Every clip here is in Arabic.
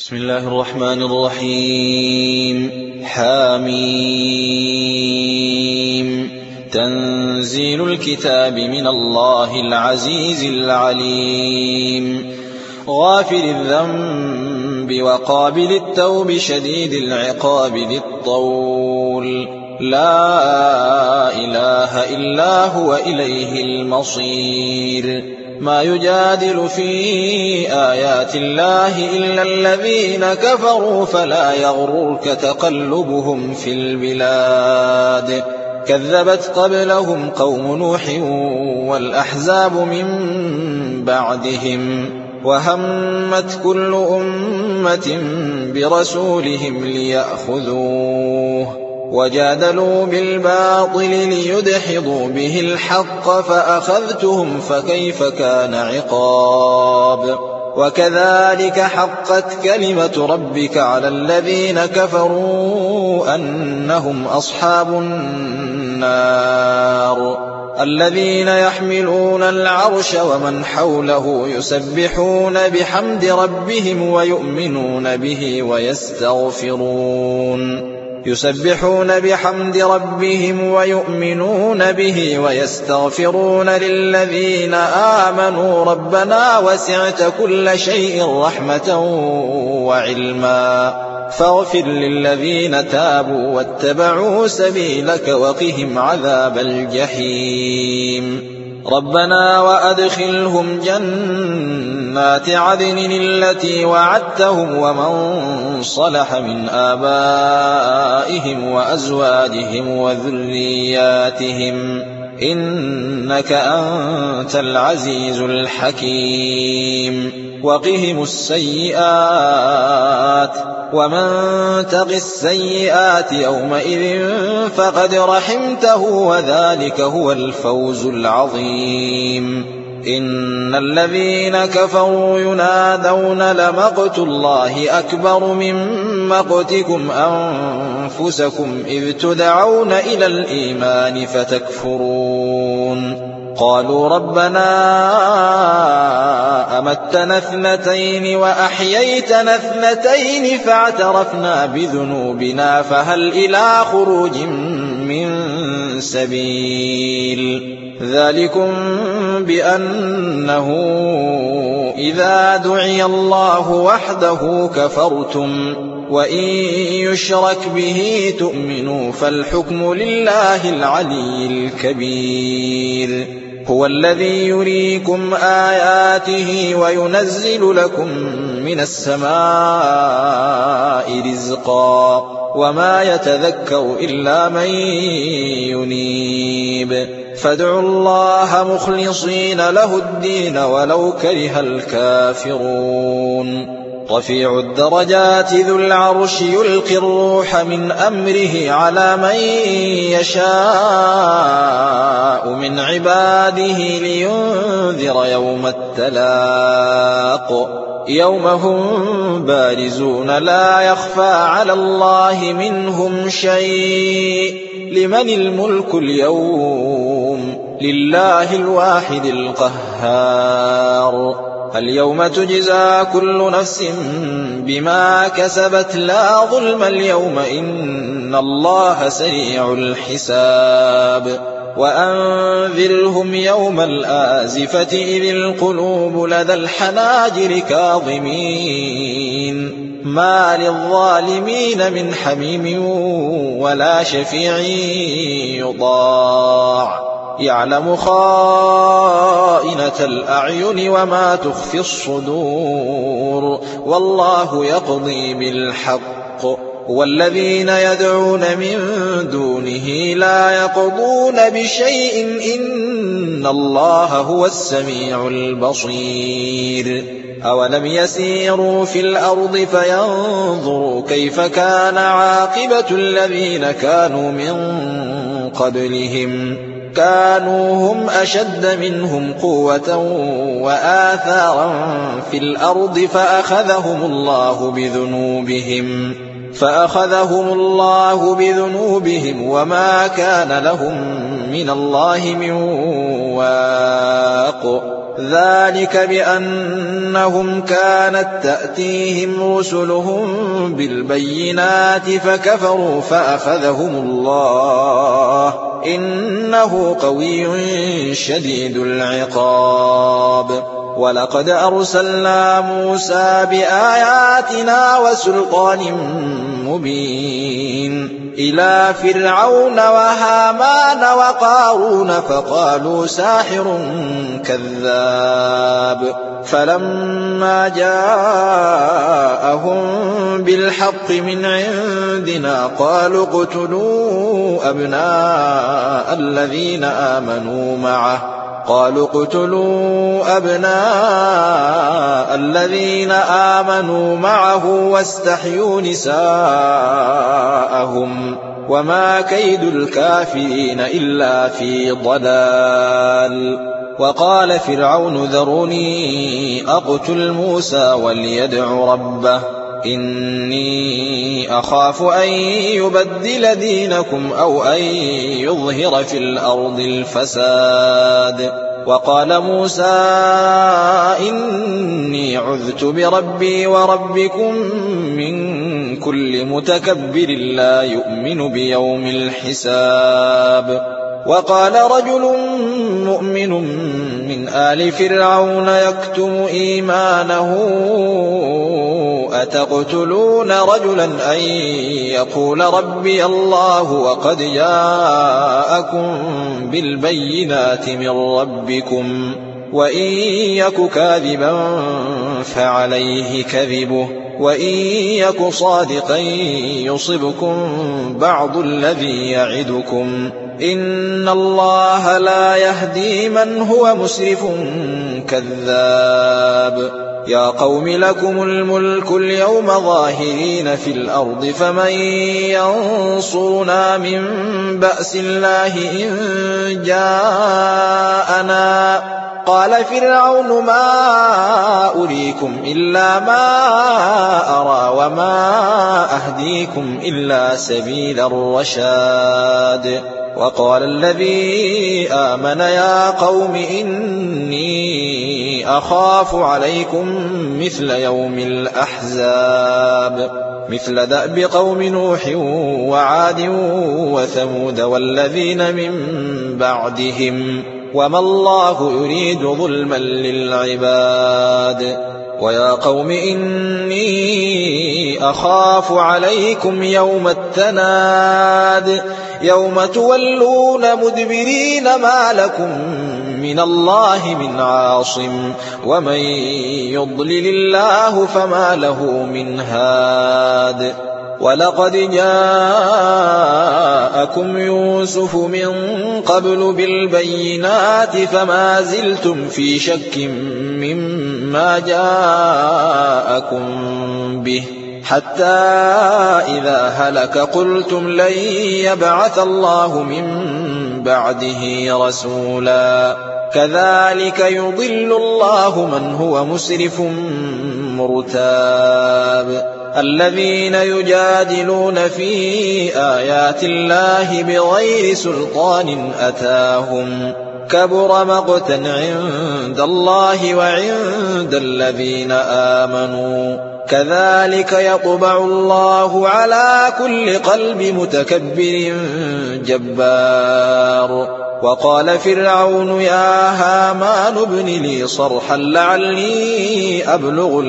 بسم الله الرحمن الرحيم. حاميم. تنزيل الكتاب من الله العزيز العليم، غافر الذنب وقابل التوب شديد العقاب ذي الطول، لا إله إلا هو إليه المصير. ما يجادل في آيات الله إلا الذين كفروا فلا يغررك تقلبهم في البلاد. كذبت قبلهم قوم نوح والأحزاب من بعدهم، وهمت كل أمة برسولهم ليأخذوه، وجادلوا بالباطل ليدحضوا به الحق فأخذتهم فكيف كان عقاب. وكذلك حقت كلمة ربك على الذين كفروا أنهم أصحاب النار. الذين يحملون العرش ومن حوله يسبحون بحمد ربهم ويؤمنون به ويستغفرون للذين آمنوا ربنا وسعت كل شيء رحمة وعلما فاغفر للذين تابوا واتبعوا سبيلك وقهم عذاب الجحيم. ربنا وأدخلهم جنات عدن التي وعدتهم ومن صلح من آبائهم وأزواجهم وذرياتهم إنك أنت العزيز الحكيم. وقهم السيئات ومن تق السيئات يومئذ فقد رحمته وذلك هو الفوز العظيم. إن الذين كفروا ينادون لمقت الله أكبر من مقتكم أنفسكم إذ تدعون إلى الإيمان فتكفرون. قالوا ربنا أمتنا اثنتين وأحييتنا اثنتين فاعترفنا بذنوبنا فهل إلى خروج من سبيل. ذلكم بأنه إذا دعي الله وحده كفرتم وإن يشرك به تؤمنوا فالحكم لله العلي الكبير. هو الذي يريكم آياته وينزل لكم من السماء رزقا وما يتذكر إلا من ينيب. فادعوا الله مخلصين له الدين ولو كره الكافرون. رفيع الدرجات ذو العرش يلقي الروح من أمره على من يشاء من عباده لينذر يوم التلاق. يوم هم بارزون لا يخفى على الله منهم شيء. لمن الملك اليوم؟ لله الواحد القهار. اليوم تجزى كل نفس بما كسبت لا ظلم اليوم إن الله سريع الحساب. وأنذرهم يوم الآزفة إذ القلوب لدى الحناجر كاظمين ما للظالمين من حميم ولا شفيع يطاع. يعلم خائنة الأعين وما تخفي الصدور والله يقضي بالحق. والذين يدعون من دونه لا يقضون بشيء إن الله هو السميع البصير. أولم يسيروا في الأرض فينظروا كيف كان عاقبة الذين كانوا من قبلهم كانوا هم أشد منهم قوة وآثارا في الأرض فأخذهم الله بذنوبهم وما كان لهم من الله من واق. ذلك بأنهم كانت تأتيهم رسلهم بالبينات فكفروا فأخذهم الله إنه قوي شديد العقاب ولقد أرسلنا موسى بآياتنا وسلطان مبين إلى فرعون وهامان وقارون فقالوا ساحر كذاب فلما جاءهم بالحق من عندنا قالوا اقتلوا أبناء الذين آمنوا معه واستحيوا نساءهم وما كيد الكافرين إلا في ضلال وقال فرعون ذروني أقتل موسى وليدع ربه إني أخاف أن يبدل دينكم أو أن يظهر في الأرض الفساد وقال موسى إني عذت بربي وربكم من كل متكبر لا يؤمن بيوم الحساب وقال رجل مؤمن من آل فرعون يكتم إيمانه أتقتلون رجلا أن يقول ربي الله وقد جاءكم بالبينات من ربكم وإن يك كاذبا فعليه كذبه وإن يك صادقا يصبكم بعض الذي يعدكم إن الله لا يهدي من هو مسرف كذاب يا قوم لكم الملك اليوم ظاهرين في الأرض فمن ينصرنا من بأس الله إن جاءنا قال فرعون ما أريكم إلا ما أرى وما أهديكم إلا سبيل الرشاد وقال الذي آمن يا قوم إني أخاف عليكم مثل يوم الأحزاب مثل دأب قوم نوح وعاد وثمود والذين من بعدهم وما الله يريد ظلما للعباد ويا قوم إني أخاف عليكم يوم التناد يوم تولون مدبرين ما لكم من الله من عاصم ومن يضلل الله فما له من هاد ولقد جاءكم يوسف من قبل بالبينات فما زلتم في شك مما جاءكم به حتى إذا هلك قلتم لن يبعث الله من بعده رسولا كذلك يضل الله من هو مسرف مرتاب الذين يجادلون في آيات الله بغير سلطان أتاهم كبر مقتا عند الله وعند الذين آمنوا كذلك يطبع الله على كل قلب متكبر جبار وقال فرعون يا هامان ابن لي صرحا لعلي أبلغ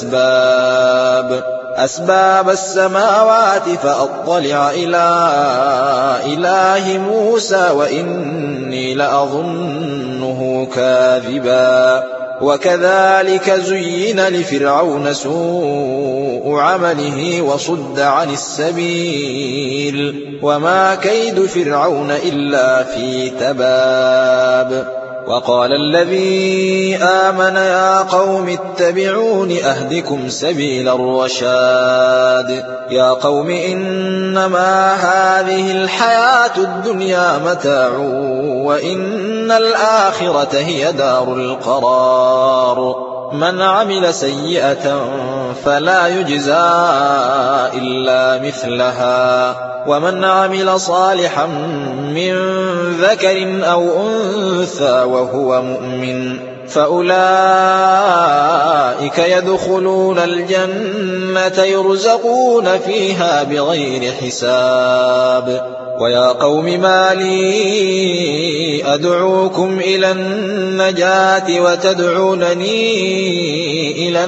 أسباب السماوات فأطلع إلى إله موسى وإني لأظنه كاذبا وكذلك زين لفرعون سوء عمله وصد عن السبيل وما كيد فرعون إلا في تباب وقال الذي آمن يا قوم اتبعون أهدكم سبيل الرشاد يا قوم إنما هذه الحياة الدنيا متاع وإن الآخرة هي دار القرار من عمل سيئة فلا يجزى إلا مثلها ومن عمل صالحا من ذكر أو أنثى وهو مؤمن فأولئك يدخلون الجنة يرزقون فيها بغير حساب ويا قوم ما لي أدعوكم إلى النجاة وتدعونني إلى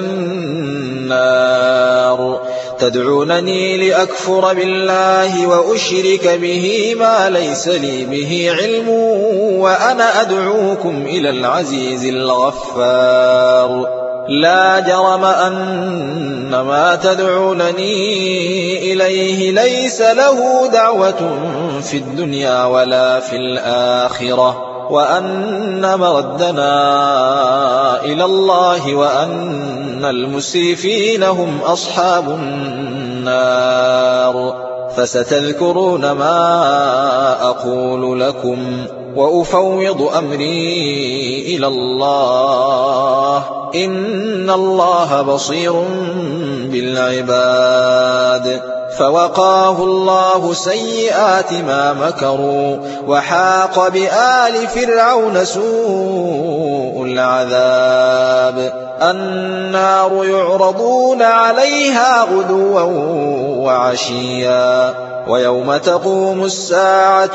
النار تدعونني لأكفر بالله وأشرك به ما ليس لي به علم وأنا أدعوكم إلى العزيز الغفار لا جرم أن ما تدعونني إليه ليس له دعوة في الدنيا ولا في الآخرة وأن مردنا إلى الله وأن المسرفين هم أصحاب النار فستذكرون ما أقول لكم وأفوض أمري إلى الله إن الله بصير بالعباد فوقاه الله سيئات ما مكروا وحاق بآل فرعون سوء العذاب النار يعرضون عليها غدوا وعشيا ويوم تقوم الساعة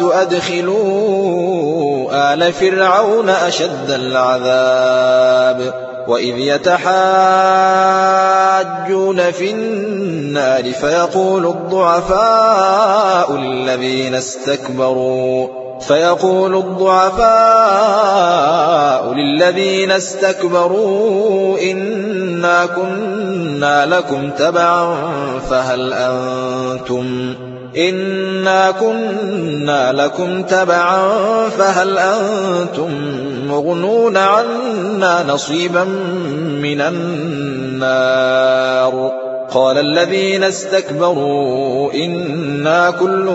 أدخلوا آل فرعون أشد العذاب وإذ يتحاجون في النار فيقول الضعفاء للذين استكبروا إنا كنا لكم تبعا فهل أنتم مغنون عنا نصيبا من النار قال الذين استكبروا إنا كل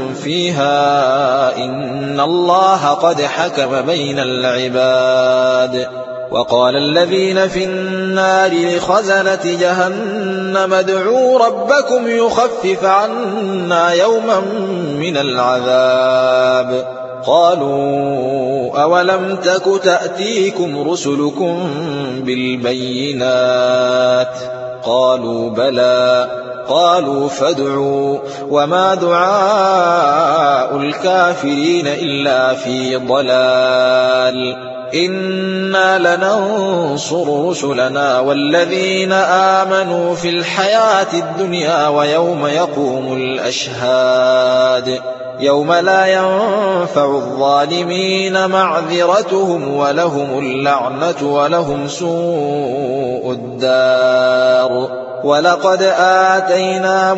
فيها إن الله قد حكم بين العباد وقال الذين في النار لخزنة جهنم ادعوا ربكم يخفف عنا يوما من العذاب قالوا أولم تك تأتيكم رسلكم بالبينات قالوا بلى قالوا فادعوا وما دعاء الكافرين إلا في ضلال إنا لننصر رسلنا والذين آمنوا في الحياة الدنيا ويوم يقوم الأشهاد يوم لا ينفع الظالمين معذرتهم ولهم اللعنة ولهم سوء الدار ولقد آتينا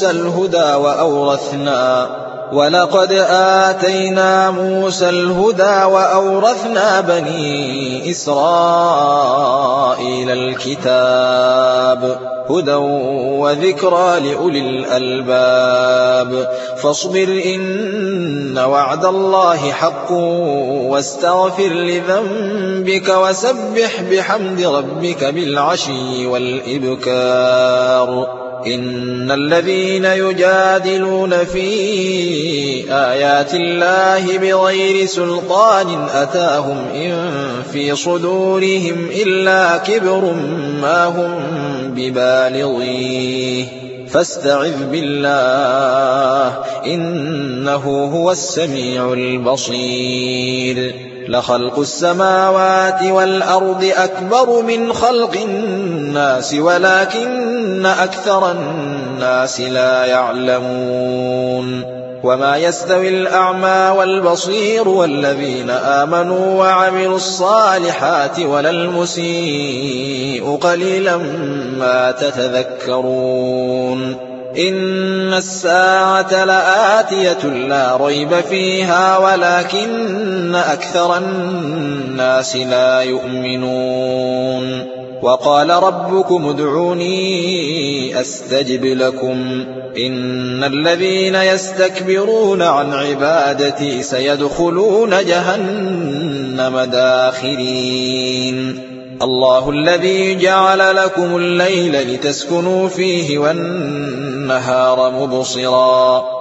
موسى الهدى وأورثنا بني إسرائيل الكتاب هدى وذكرى لأولي الألباب فاصبر إن وعد الله حق واستغفر لذنبك وسبح بحمد ربك بالعشي والإبكار إن الذين يجادلون في آيات الله بغير سلطان أتاهم إن في صدورهم إلا كبر ما هم ببالغيه فاستعذ بالله إنه هو السميع البصير لخلق السماوات والأرض أكبر من خلق الناس ولكن أكثر الناس لا يعلمون وما يستوي الأعمى والبصير والذين آمنوا وعملوا الصالحات ولا المسيء قليلا ما تتذكرون إن الساعة لآتية لا ريب فيها ولكن أكثر الناس لا يؤمنون وقال ربكم ادعوني أستجب لكم إن الذين يستكبرون عن عبادتي سيدخلون جهنم داخرين الله الذي جعل لكم الليل لتسكنوا فيه والنهار مبصرا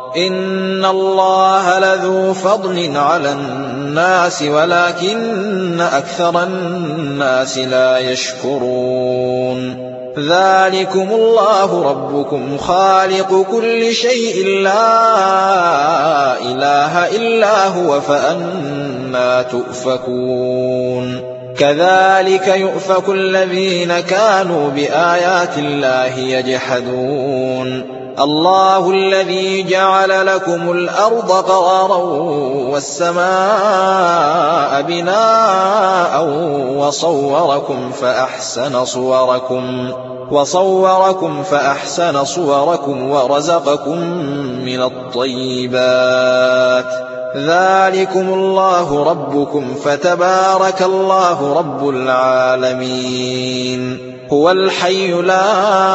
إن الله لذو فضل على الناس ولكن أكثر الناس لا يشكرون ذلكم الله ربكم خالق كل شيء لا إله إلا هو فأنى تؤفكون كذلك يؤفك الذين كانوا بآيات الله يجحدون الله الذي جعل لكم الأرض قرارا والسماء بناء وصوركم فأحسن صوركم ورزقكم من الطيبات ذلكم الله ربكم فتبارك الله رب العالمين هو الحي لا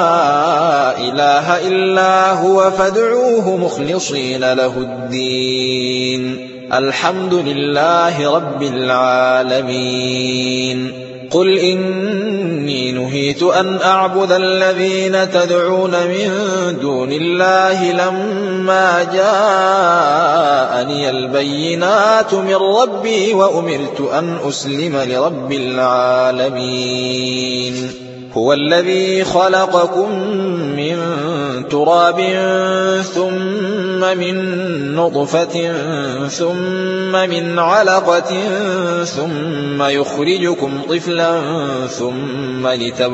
إله إلا هو فادعوه مخلصين له الدين الحمد لله رب العالمين قل إني نهيت أن أعبد الذين تدعون من دون الله لما جاءني البينات من ربي وأمرت أن أسلم لرب العالمين هو الذي خلقكم من تراب ثم من نطفة ثم من علقة ثم يخرجكم طفلا ثم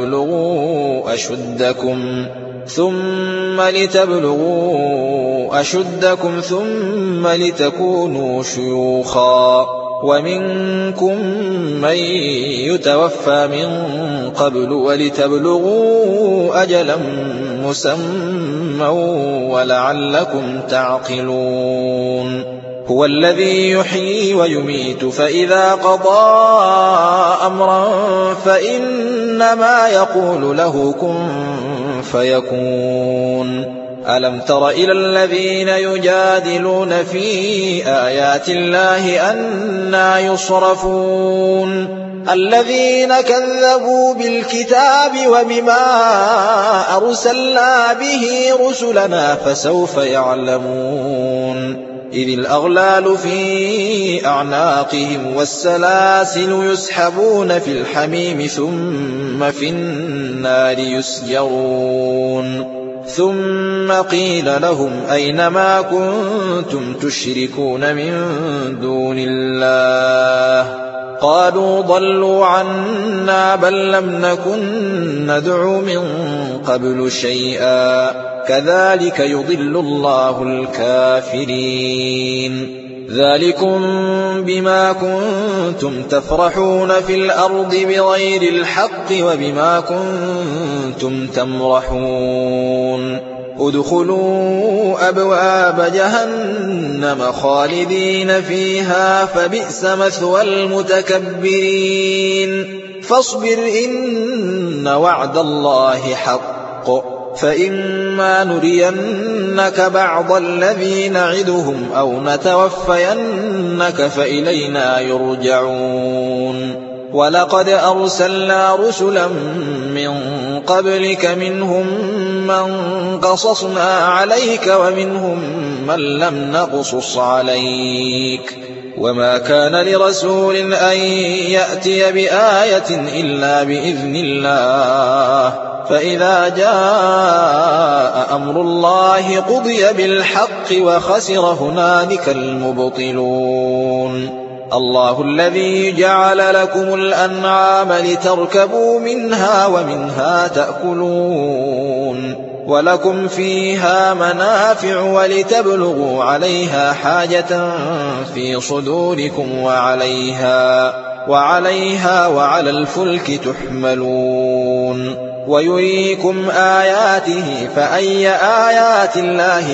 لتبلغوا أشدكم ثم لتكونوا شيوخا ومنكم من يتوفى من قبل ولتبلغوا أجلا مسمى ولعلكم تعقلون هو الذي يحيي ويميت فإذا قضى أمرا فإنما يقول له كن فيكون ألم تر إلى الذين يجادلون في آيات الله أنى يصرفون الذين كذبوا بالكتاب وبما أرسلنا به رسلنا فسوف يعلمون إذ الأغلال في أعناقهم والسلاسل يسحبون في الحميم ثم في النار يسجرون ثم قيل لهم أين ما كنتم تشركون من دون الله قالوا ضلوا عنا بل لم نكن ندعو من قبل شيئا كذلك يضل الله الكافرين ذلكم بما كنتم تفرحون في الأرض بغير الحق وبما كنتم تمرحون ادخلوا أبواب جهنم خالدين فيها فبئس مثوى المتكبرين فاصبر إن وعد الله حق فإما نرينك بعض الذي نعدهم أو نتوفينك فإلينا يرجعون ولقد أرسلنا رسلا من قبلك منهم من قصصنا عليك ومنهم من لم نقصص عليك وما كان لرسول أن يأتي بآية إلا بإذن الله فإذا جاء أمر الله قضي بالحق وخسر هنالك المبطلون الله الذي جعل لكم الأنعام لتركبوا منها ومنها تأكلون ولكم فيها منافع ولتبلغوا عليها حاجة في صدوركم وعليها وعلى الفلك تحملون ويريكم آياته فأي آيات الله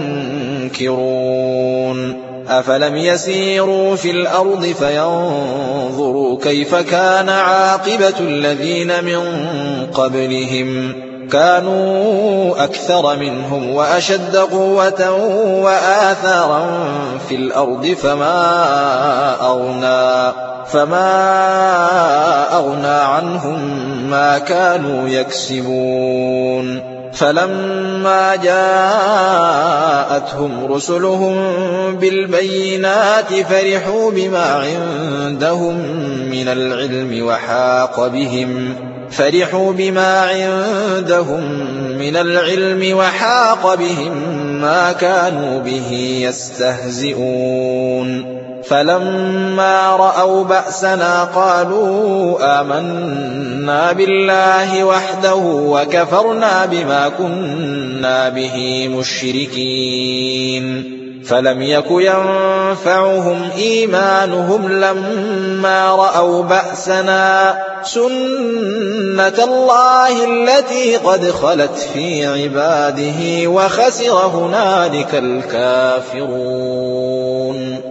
تنكرون أفلم يسيروا في الأرض فينظروا كيف كان عاقبة الذين من قبلهم كانوا أكثر منهم وأشد قوة وآثارا في الأرض فما أغنى عنهم ما كانوا يكسبون فلما جاءتهم رسلهم بالبينات فرحوا بما عندهم من العلم وحاق بهم ما كانوا به يستهزئون فلما رأوا بأسنا قالوا آمنا بالله وحده وكفرنا بما كنا به مشركين فلم يك ينفعهم إيمانهم لما رأوا بأسنا سنة الله التي قد خلت في عباده وخسر هنالك الكافرون